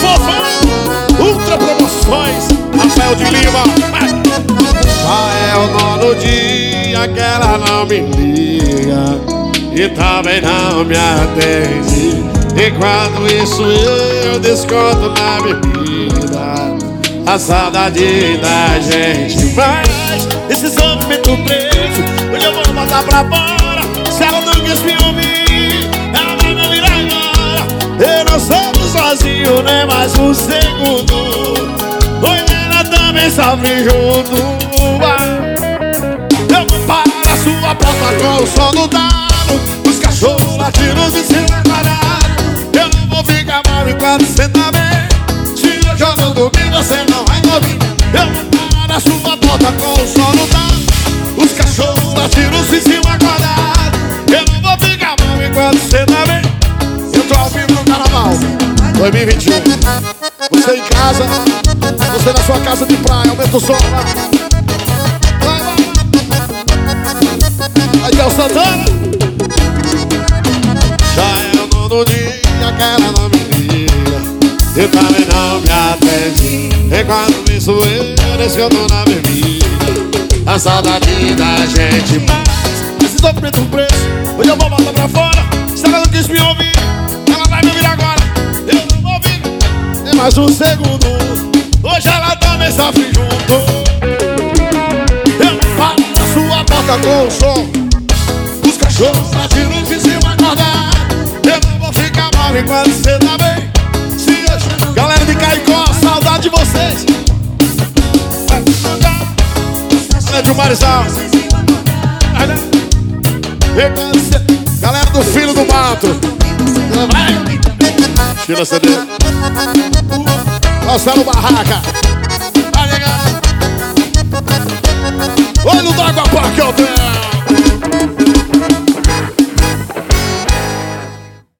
Ultra Promoções, Rafael de Lima. Já é o 9º dia que ela não me liga e também não me atende. Enquanto isso eu desconto na bebida a saudade da gente. Mas esse sofrimento preso hoje eu vou botar pra fora. Se ela não quis me ouvir, ela vai me ouvir agora. Eu não sou sozinho nem mais um segundo. Hoje ela também sofre junto. Eu vou parar a sua porta com o som do dado, os cachorros latindo em cima quadrado. Eu não vou ficar mal enquanto você tá bem. Se hoje eu não dormir, você não vai dormir. Eu vou parar a sua porta com o som do dado, os cachorros latindo em cima quadrado. Eu não vou ficar mal enquanto você tá bem. Eu tô ao vivo no Carnaval 2021. Você em casa, você na sua casa de praia, aumenta o som lá. Aí Del Santana. Já é o 9º dia que ela não me liga e também não me atende. Enquanto isso eu desconto na bebida a saudade da gente. Mas esse sofrimento preso hoje eu vou botar pra fora. Se ela não quis me ouvir, ela vai me ouvir agora. Eu não vou ouvir nem mais um segundo. Hoje ela também sofre junto. Eu paro na sua porta com o som, os cachorros latindo em cima acordado. Eu não vou ficar mal enquanto você tá bem. Se hoje... Galera de Caicó, saudade de vocês. Galera de Marizal. Galera do Filho do Mato. Tira CD. Marcelo Barraca.